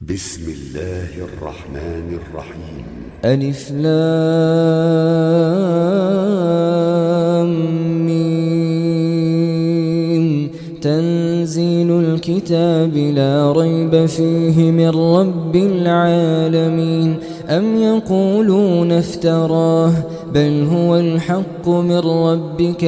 بسم الله الرحمن الرحيم. ألف لام ميم. تنزيل الكتاب لا ريب فيه من رب العالمين. أم يقولون افتراه بل هو الحق من ربك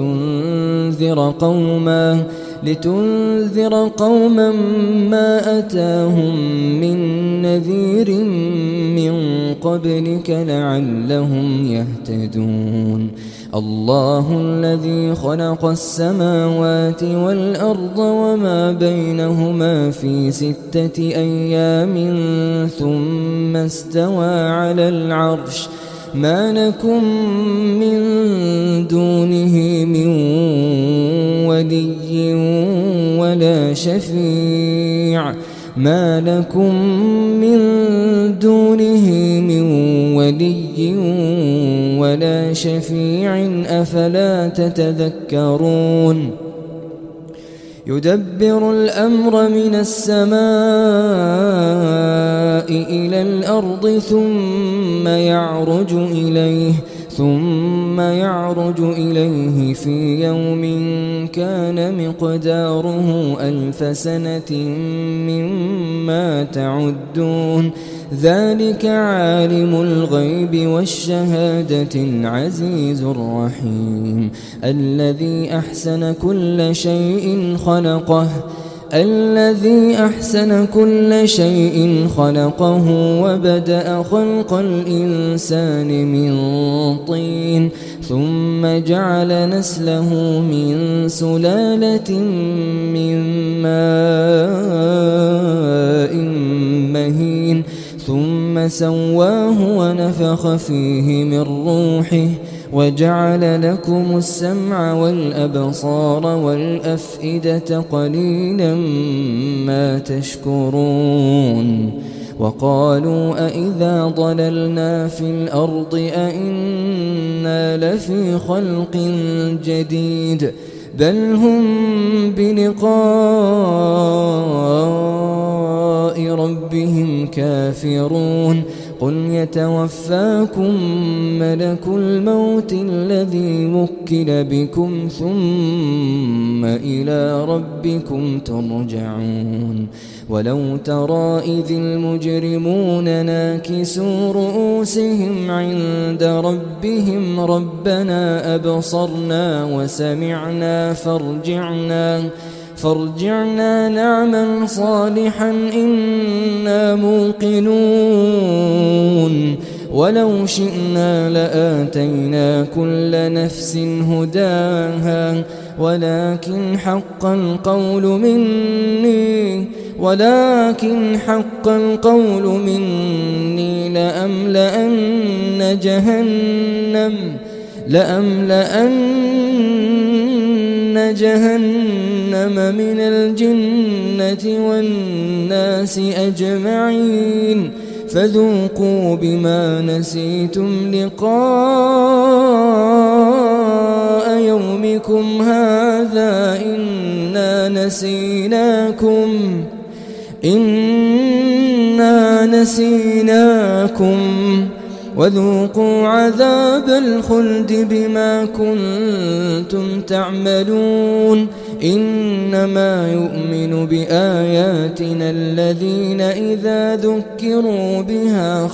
لتنذر قوما ما أتاهم من نذير من قبلك لعلهم يهتدون. الله الذي خلق السماوات والأرض وما بينهما في 6 أيام ثم استوى على العرش. ما لكم من دونه من ولي ولا شفيع أفلا تتذكرون. يدبر الأمر من السماء إلى الأرض ثم يعرج إليه في يوم كان مقداره 1000 سنة مما تعدون. ذلك عالم الغيب والشهادة العزيز الرحيم. الذي أحسن كل شيء خلقه وبدأ خلق الإنسان من طين ثم جعل نسله من سلالة من ماء مهين ثم سواه ونفخ فيه من روحه وجعل لكم السمع والأبصار والأفئدة قليلا ما تشكرون. وقالوا أإذا ضللنا في الأرض أإنا لفي خلق جديد بل هم بلقاء ربهم كافرون. قل يتوفاكم ملك الموت الذي وكل بكم ثم إلى ربكم ترجعون. ولو ترى إذ المجرمون ناكسوا رؤوسهم عند ربهم ربنا أبصرنا وسمعنا فارجعنا نعمل صالحا إنا موقنون. ولو شئنا لآتينا كل نفس هداها ولكن حق القول مني لأملأن جهنم من الجنة والناس أجمعين. فذوقوا بما نسيتم لقاء يومكم هذا إنا نسيناكم وذوقوا عذاب الخلد بما كنتم تعملون. إنما يؤمن بآياتنا الذين إذا ذكروا بها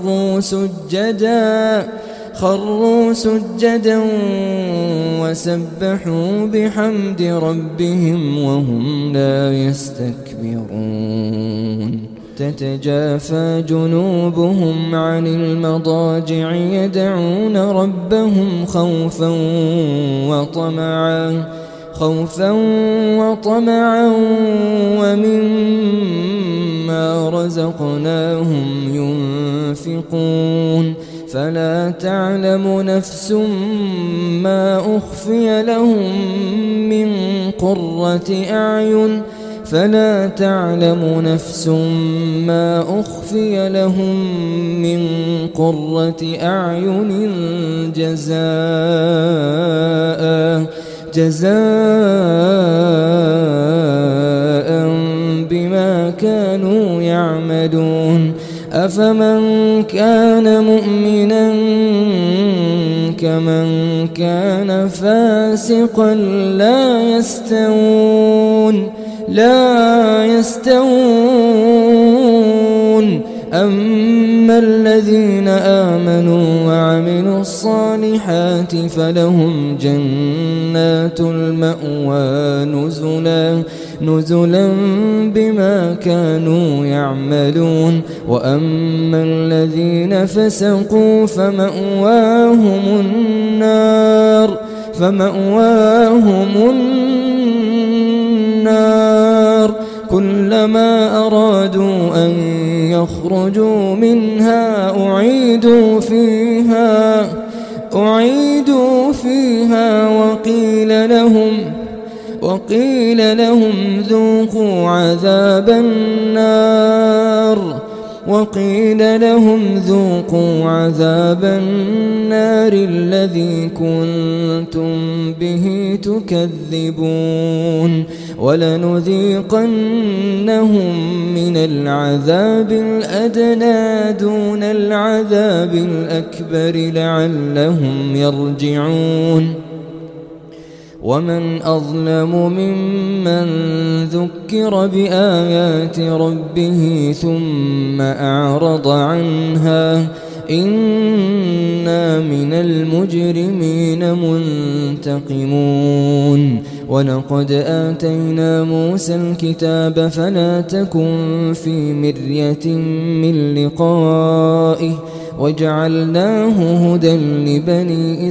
خروا سجدا وسبحوا بحمد ربهم وهم لا يستكبرون. تتجافى جنوبهم عن المضاجع يدعون ربهم خوفا وطمعا ومما رزقناهم ينفقون. فلا تعلم نفس ما أخفي لهم من قرة أعين جزاء بما كانوا يعملون أفمن كان مؤمنا كمن كان فاسقا لا يستوون أما الذين آمنوا وعملوا الصالحات فلهم جنات المأوى نزلا بما كانوا يعملون وأما الذين فسقوا فمأواهم النار كلما أرادوا أن يخرجوا منها أعيدوا فيها وقيل لهم ذوقوا عذاب النار الذي كنتم به تكذبون ولنذيقنهم من العذاب الأدنى دون العذاب الأكبر لعلهم يرجعون ومن أظلم ممن ذكر بآيات ربه ثم أعرض عنها إنا من المجرمين منتقمون ولقد آتينا موسى الكتاب فلا تكن في مرية من لقائه وجعلناه هدى لبني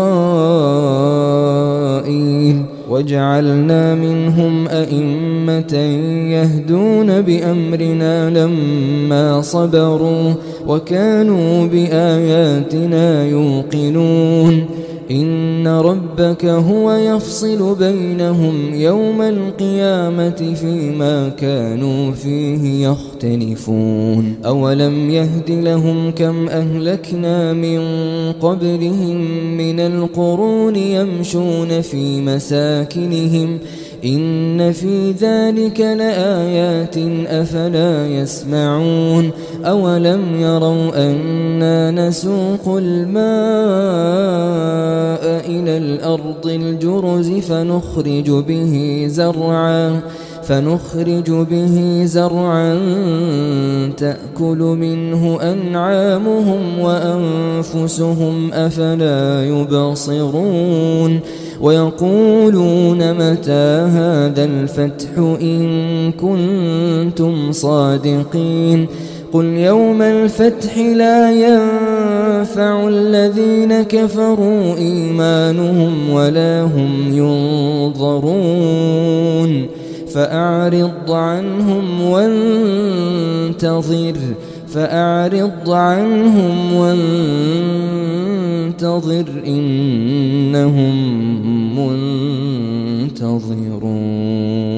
إسرائيل وجعلنا منهم أئمة يهدون بأمرنا لما صبروا وكانوا بآياتنا يوقنون إن ربك هو يفصل بينهم يوم القيامة فيما كانوا فيه يختلفون أولم يهد لهم كم أهلكنا من قبلهم من القرون يمشون في مساكنهم إن في ذلك لآيات أفلا يسمعون أولم يروا أنا نسوق الماء إلى الأرض الجرز فنخرج به زرعا تأكل منه أنعامهم وأنفسهم أفلا يبصرون ويقولون متى هذا الفتح إن كنتم صادقين قل يوم الفتح لا ينفع الذين كفروا إيمانهم ولا هم ينظرون فأعرض عنهم وانتظر إنهم منتظرون